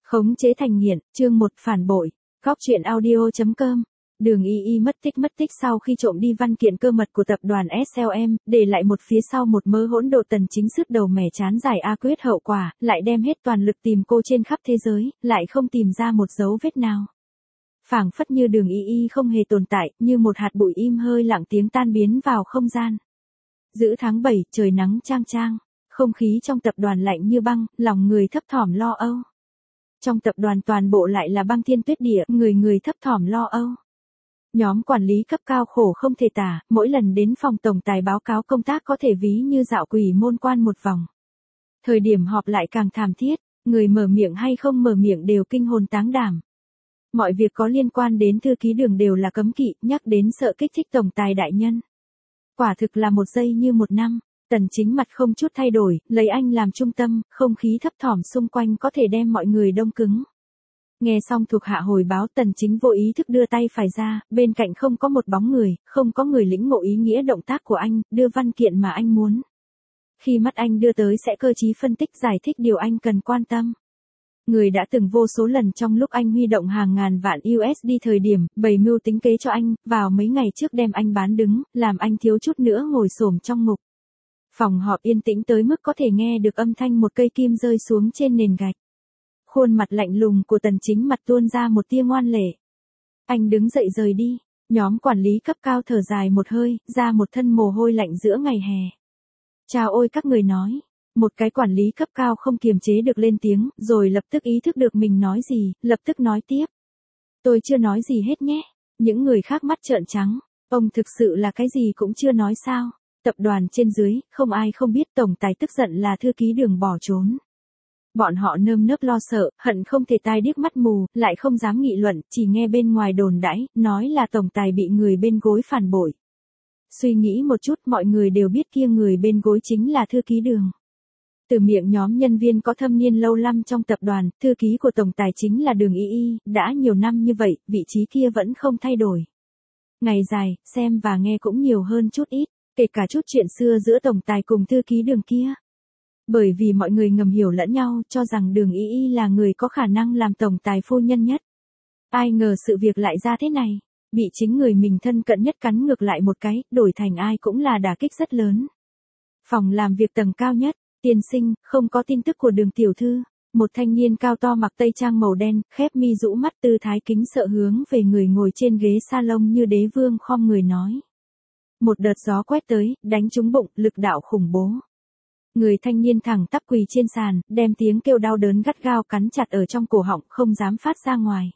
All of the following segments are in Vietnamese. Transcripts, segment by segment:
Khống chế thành nghiện, chương 1 phản bội. Góc truyện audio.com. Đường Y mất tích sau khi trộm đi văn kiện cơ mật của tập đoàn SLM, để lại một phía sau một mớ hỗn độn. Tần Chính sứt đầu mẻ chán giải quyết hậu quả, lại đem hết toàn lực tìm cô trên khắp thế giới, lại không tìm ra một dấu vết nào. Phảng phất như đường Y không hề tồn tại, như một hạt bụi im hơi lặng tiếng tan biến vào không gian. Giữa tháng 7, trời nắng chang chang, không khí trong tập đoàn lạnh như băng, lòng người thấp thỏm lo âu. Trong tập đoàn toàn bộ lại là băng thiên tuyết địa, người thấp thỏm lo âu. Nhóm quản lý cấp cao khổ không thể tả, mỗi lần đến phòng tổng tài báo cáo công tác có thể ví như dạo quỷ môn quan một vòng. Thời điểm họp lại càng thảm thiết, người mở miệng hay không mở miệng đều kinh hồn táng đảm. Mọi việc có liên quan đến thư ký Đường đều là cấm kỵ, nhắc đến sợ kích thích tổng tài đại nhân. Quả thực là một giây như một năm. Tần Chính mặt không chút thay đổi, lấy anh làm trung tâm, không khí thấp thỏm xung quanh có thể đem mọi người đông cứng. Nghe xong thuộc hạ hồi báo, Tần Chính vô ý thức đưa tay phải ra, bên cạnh không có một bóng người, không có người lĩnh ngộ ý nghĩa động tác của anh, đưa văn kiện mà anh muốn. Khi mắt anh đưa tới sẽ cơ trí phân tích giải thích điều anh cần quan tâm. Người đã từng vô số lần trong lúc anh huy động hàng ngàn vạn USD thời điểm, bày mưu tính kế cho anh, vào mấy ngày trước đem anh bán đứng, làm anh thiếu chút nữa ngồi xổm trong ngục. Phòng họp yên tĩnh tới mức có thể nghe được âm thanh một cây kim rơi xuống trên nền gạch. Khuôn mặt lạnh lùng của Tần Chính mặt tuôn ra một tia ngoan lệ. Anh đứng dậy rời đi, nhóm quản lý cấp cao thở dài một hơi, ra một thân mồ hôi lạnh giữa ngày hè. Chào ôi các người nói, một cái quản lý cấp cao không kiềm chế được lên tiếng, rồi lập tức ý thức được mình nói gì, lập tức nói tiếp. Tôi chưa nói gì hết nhé, những người khác mắt trợn trắng, ông thực sự là cái gì cũng chưa nói sao. Tập đoàn trên dưới, không ai không biết tổng tài tức giận là thư ký Đường bỏ trốn. Bọn họ nơm nớp lo sợ, hận không thể tai điếc mắt mù, lại không dám nghị luận, chỉ nghe bên ngoài đồn đãi, nói là tổng tài bị người bên gối phản bội. Suy nghĩ một chút, mọi người đều biết kia người bên gối chính là thư ký Đường. Từ miệng nhóm nhân viên có thâm niên lâu năm trong tập đoàn, thư ký của tổng tài chính là Đường Y, đã nhiều năm như vậy, vị trí kia vẫn không thay đổi. Ngày dài, xem và nghe cũng nhiều hơn chút ít. Kể cả chút chuyện xưa giữa tổng tài cùng thư ký Đường kia. Bởi vì mọi người ngầm hiểu lẫn nhau, cho rằng Đường Y là người có khả năng làm tổng tài phu nhân nhất. Ai ngờ sự việc lại ra thế này, bị chính người mình thân cận nhất cắn ngược lại một cái, đổi thành ai cũng là đả kích rất lớn. Phòng làm việc tầng cao nhất, tiên sinh, không có tin tức của Đường tiểu thư. Một thanh niên cao to mặc tây trang màu đen, khép mi rũ mắt tư thái kính sợ hướng về người ngồi trên ghế salon như đế vương khom người nói. Một đợt gió quét tới, đánh trúng bụng, lực đạo khủng bố. Người thanh niên thẳng tắp quỳ trên sàn, đem tiếng kêu đau đớn gắt gao cắn chặt ở trong cổ họng, không dám phát ra ngoài.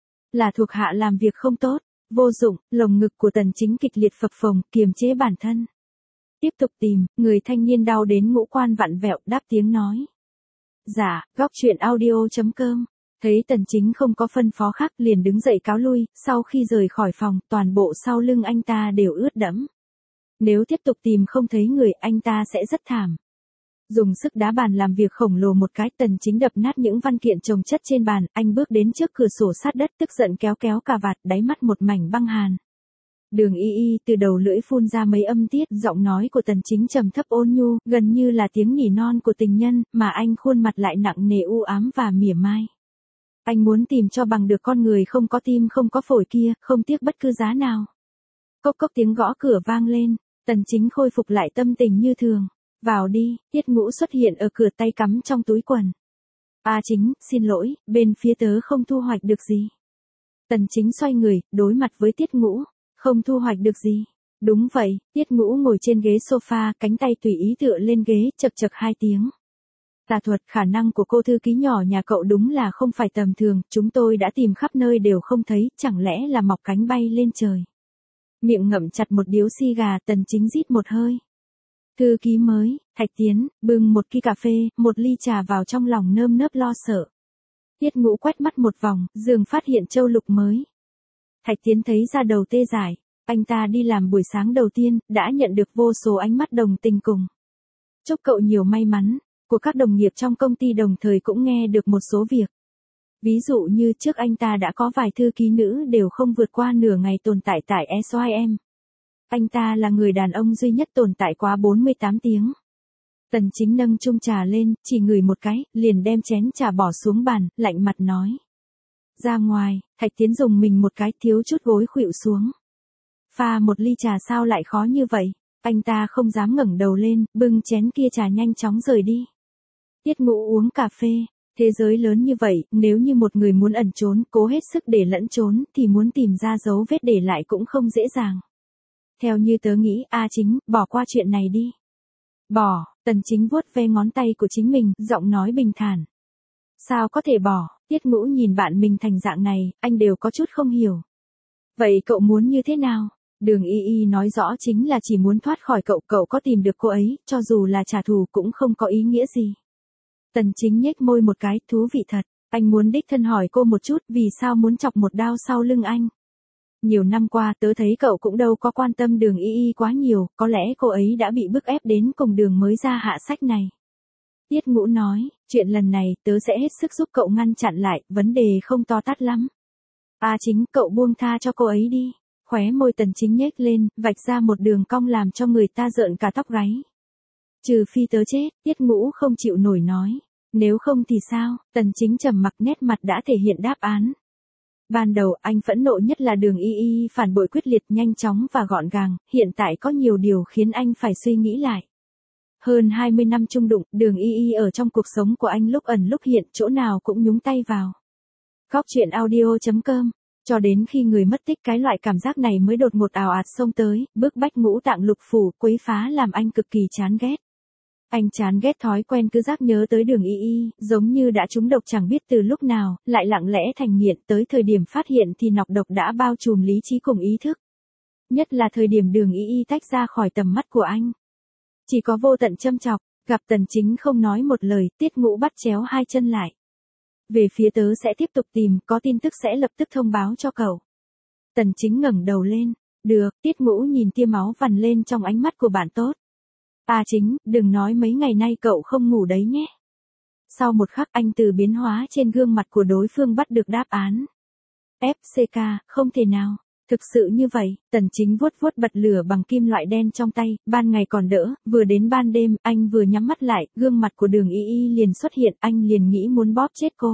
Là thuộc hạ làm việc không tốt, vô dụng, lồng ngực của Tần Chính kịch liệt phập phồng, kiềm chế bản thân. Tiếp tục tìm, người thanh niên đau đến ngũ quan vặn vẹo, đáp tiếng nói. Dạ, góc truyện audio.com. Thấy Tần Chính không có phân phó khác, liền đứng dậy cáo lui, sau khi rời khỏi phòng, toàn bộ sau lưng anh ta đều ướt đẫm. Nếu tiếp tục tìm không thấy người, anh ta sẽ rất thảm. Dùng sức đá bàn làm việc khổng lồ một cái, Tần Chính đập nát những văn kiện chồng chất trên bàn, anh bước đến trước cửa sổ sát đất, tức giận kéo cà vạt, đáy mắt một mảnh băng hàn. Đường Y từ đầu lưỡi phun ra mấy âm tiết, giọng nói của Tần Chính trầm thấp ôn nhu, gần như là tiếng nỉ non của tình nhân, mà anh khuôn mặt lại nặng nề u ám và mỉa mai. Anh muốn tìm cho bằng được con người không có tim không có phổi kia, không tiếc bất cứ giá nào. Cốc cốc tiếng gõ cửa vang lên, Tần Chính khôi phục lại tâm tình như thường. Vào đi, Tiết Ngũ xuất hiện ở cửa, tay cắm trong túi quần. Chính, xin lỗi, bên phía tớ không thu hoạch được gì. Tần Chính xoay người, đối mặt với Tiết Ngũ. Không thu hoạch được gì. Đúng vậy, Tiết Ngũ ngồi trên ghế sofa, cánh tay tùy ý tựa lên ghế, chậc chậc hai tiếng. Tà thuật, khả năng của cô thư ký nhỏ nhà cậu đúng là không phải tầm thường, chúng tôi đã tìm khắp nơi đều không thấy, chẳng lẽ là mọc cánh bay lên trời. Miệng ngậm chặt một điếu xì gà, Tần Chính rít một hơi. Thư ký mới, Thạch Tiến, bưng một ly cà phê, một ly trà vào trong lòng nơm nớp lo sợ. Tiết Ngũ quét mắt một vòng, dường phát hiện châu lục mới. Thạch Tiến thấy ra đầu tê dại, anh ta đi làm buổi sáng đầu tiên, đã nhận được vô số ánh mắt đồng tình cùng. Chúc cậu nhiều may mắn, của các đồng nghiệp trong công ty đồng thời cũng nghe được một số việc. Ví dụ như trước anh ta đã có vài thư ký nữ đều không vượt qua nửa ngày tồn tại tại SYM. Anh ta là người đàn ông duy nhất tồn tại quá 48 tiếng. Tần Chính nâng chung trà lên, chỉ ngửi một cái, liền đem chén trà bỏ xuống bàn, lạnh mặt nói. Ra ngoài, Thạch Tiến dùng mình một cái, thiếu chút gối khuỵu xuống. Pha một ly trà sao lại khó như vậy? Anh ta không dám ngẩng đầu lên, bưng chén kia trà nhanh chóng rời đi. Tiết Ngũ uống cà phê. Thế giới lớn như vậy, nếu như một người muốn ẩn trốn, cố hết sức để lẫn trốn, thì muốn tìm ra dấu vết để lại cũng không dễ dàng. Theo như tớ nghĩ, Chính, bỏ qua chuyện này đi. Bỏ, Tần Chính vuốt ve ngón tay của chính mình, giọng nói bình thản. Sao có thể bỏ, Tiết Ngũ nhìn bạn mình thành dạng này, anh đều có chút không hiểu. Vậy cậu muốn như thế nào? Đường Y nói rõ chính là chỉ muốn thoát khỏi cậu, cậu có tìm được cô ấy, cho dù là trả thù cũng không có ý nghĩa gì. Tần Chính nhếch môi một cái, thú vị thật, anh muốn đích thân hỏi cô một chút, vì sao muốn chọc một đao sau lưng anh. Nhiều năm qua tớ thấy cậu cũng đâu có quan tâm Đường Y quá nhiều, có lẽ cô ấy đã bị bức ép đến cùng đường mới ra hạ sách này. Tiết Ngũ nói, chuyện lần này tớ sẽ hết sức giúp cậu ngăn chặn lại, vấn đề không to tát lắm. Chính, cậu buông tha cho cô ấy đi. Khóe môi Tần Chính nhếch lên, vạch ra một đường cong làm cho người ta rợn cả tóc gáy. Trừ phi tớ chết, Tiết Ngũ không chịu nổi nói. Nếu không thì sao? Tần Chính trầm mặc, nét mặt đã thể hiện đáp án. Ban đầu anh phẫn nộ nhất là Đường Y phản bội quyết liệt, nhanh chóng và gọn gàng, hiện tại có nhiều điều khiến anh phải suy nghĩ lại. Hơn 20 năm chung đụng, Đường Y ở trong cuộc sống của anh lúc ẩn lúc hiện, chỗ nào cũng nhúng tay vào. Góc truyện audio.com. Cho đến khi người mất tích, cái loại cảm giác này mới đột ngột ào ạt xông tới, bức bách ngũ tạng lục phủ, quấy phá làm anh cực kỳ chán ghét. Anh chán ghét thói quen cứ giác nhớ tới Đường Y, giống như đã trúng độc chẳng biết từ lúc nào, lại lặng lẽ thành nghiện, tới thời điểm phát hiện thì nọc độc đã bao trùm lý trí cùng ý thức. Nhất là thời điểm Đường Y tách ra khỏi tầm mắt của anh. Chỉ có vô tận châm chọc, gặp Tần Chính không nói một lời, Tiết Ngũ bắt chéo hai chân lại. Về phía tớ sẽ tiếp tục tìm, có tin tức sẽ lập tức thông báo cho cậu. Tần Chính ngẩng đầu lên. Được, Tiết Ngũ nhìn tia máu vằn lên trong ánh mắt của bạn tốt. Chính, đừng nói mấy ngày nay cậu không ngủ đấy nhé. Sau một khắc anh từ biến hóa trên gương mặt của đối phương bắt được đáp án. FCK, không thể nào. Thực sự như vậy, Tần Chính vuốt vuốt bật lửa bằng kim loại đen trong tay, ban ngày còn đỡ, vừa đến ban đêm, anh vừa nhắm mắt lại, gương mặt của Đường Y liền xuất hiện, anh liền nghĩ muốn bóp chết cô.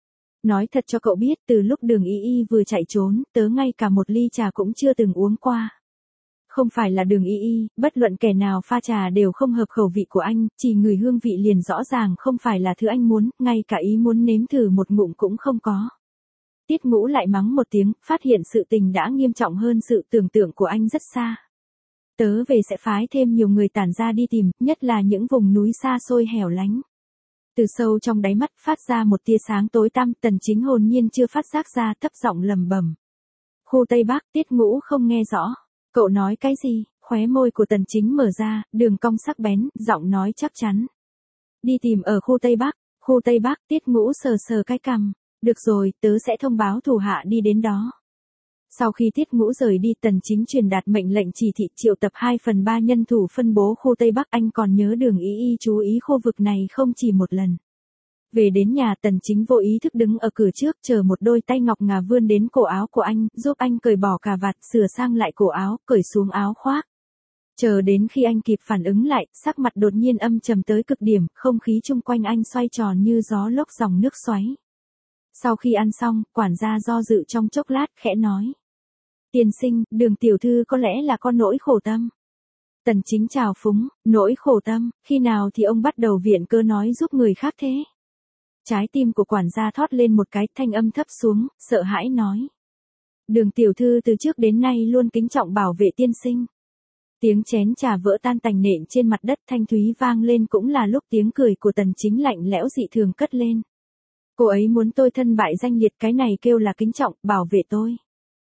Nói thật cho cậu biết, từ lúc Đường Y vừa chạy trốn, tớ ngay cả một ly trà cũng chưa từng uống qua. Không phải là Đường Y, bất luận kẻ nào pha trà đều không hợp khẩu vị của anh, chỉ ngửi hương vị liền rõ ràng không phải là thứ anh muốn, ngay cả ý muốn nếm thử một ngụm cũng không có. Tiết Ngũ lại mắng một tiếng, phát hiện sự tình đã nghiêm trọng hơn sự tưởng tượng của anh rất xa. Tớ về sẽ phái thêm nhiều người tản ra đi tìm, nhất là những vùng núi xa xôi hẻo lánh. Từ sâu trong đáy mắt phát ra một tia sáng tối tăm, Tần Chính hồn nhiên chưa phát giác ra, thấp giọng lẩm bẩm. Khu Tây Bắc, Tiết Ngũ không nghe rõ. Cậu nói cái gì? Khóe môi của Tần Chính mở ra, đường cong sắc bén, giọng nói chắc chắn. Đi tìm ở khu Tây Bắc. Khu Tây Bắc, Tiết Ngũ sờ sờ cái cằm. Được rồi, tớ sẽ thông báo thủ hạ đi đến đó. Sau khi Tiết Ngũ rời đi, Tần Chính truyền đạt mệnh lệnh chỉ thị triệu tập 2/3 nhân thủ phân bố khu Tây Bắc. Anh còn nhớ Đường Y chú ý khu vực này không chỉ một lần. Về đến nhà, Tần Chính vô ý thức đứng ở cửa trước, chờ một đôi tay ngọc ngà vươn đến cổ áo của anh, giúp anh cởi bỏ cà vạt, sửa sang lại cổ áo, cởi xuống áo khoác. Chờ đến khi anh kịp phản ứng lại, sắc mặt đột nhiên âm trầm tới cực điểm, không khí chung quanh anh xoay tròn như gió lốc dòng nước xoáy. Sau khi ăn xong, quản gia do dự trong chốc lát, khẽ nói. Tiên sinh, Đường tiểu thư có lẽ là có nỗi khổ tâm. Tần Chính chào phúng, nỗi khổ tâm, khi nào thì ông bắt đầu viện cớ nói giúp người khác thế? Trái tim của quản gia thót lên một cái, thanh âm thấp xuống, sợ hãi nói. Đường tiểu thư từ trước đến nay luôn kính trọng bảo vệ tiên sinh. Tiếng chén trà vỡ tan tành nện trên mặt đất thanh thúy vang lên, cũng là lúc tiếng cười của Tần Chính lạnh lẽo dị thường cất lên. Cô ấy muốn tôi thân bại danh liệt, cái này kêu là kính trọng, bảo vệ tôi.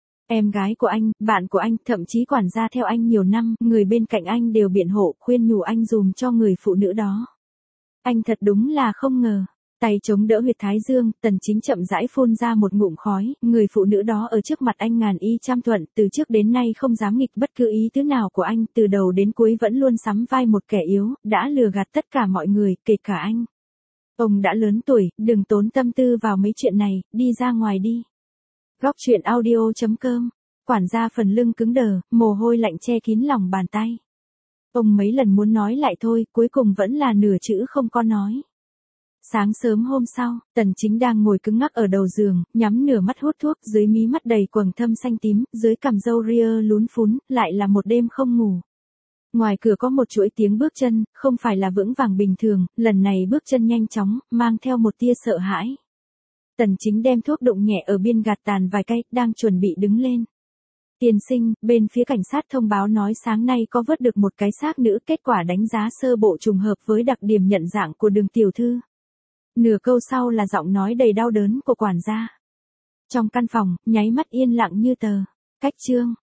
Em gái của anh, bạn của anh, thậm chí quản gia theo anh nhiều năm, người bên cạnh anh đều biện hộ, khuyên nhủ anh dùm cho người phụ nữ đó. Anh thật đúng là không ngờ. Tay chống đỡ huyệt thái dương, Tần Chính chậm rãi phun ra một ngụm khói, người phụ nữ đó ở trước mặt anh ngàn y trăm thuận, từ trước đến nay không dám nghịch bất cứ ý tứ nào của anh, từ đầu đến cuối vẫn luôn sắm vai một kẻ yếu, đã lừa gạt tất cả mọi người, kể cả anh. Ông đã lớn tuổi, đừng tốn tâm tư vào mấy chuyện này, đi ra ngoài đi. Góc truyện audio.com. Quản gia phần lưng cứng đờ, mồ hôi lạnh che kín lòng bàn tay. Ông mấy lần muốn nói lại thôi, cuối cùng vẫn là nửa chữ không có nói. Sáng sớm hôm sau, Tần Chính đang ngồi cứng ngắc ở đầu giường, nhắm nửa mắt hút thuốc, dưới mí mắt đầy quầng thâm xanh tím, dưới cằm râu ria lún phún, lại là một đêm không ngủ. Ngoài cửa có một chuỗi tiếng bước chân, không phải là vững vàng bình thường, lần này bước chân nhanh chóng, mang theo một tia sợ hãi. Tần Chính đem thuốc đụng nhẹ ở biên gạt tàn vài cây, đang chuẩn bị đứng lên. Tiên sinh, bên phía cảnh sát thông báo nói sáng nay có vớt được một cái xác nữ, kết quả đánh giá sơ bộ trùng hợp với đặc điểm nhận dạng của Đường tiểu thư. Nửa câu sau là giọng nói đầy đau đớn của quản gia. Trong căn phòng, nháy mắt yên lặng như tờ. Cách chương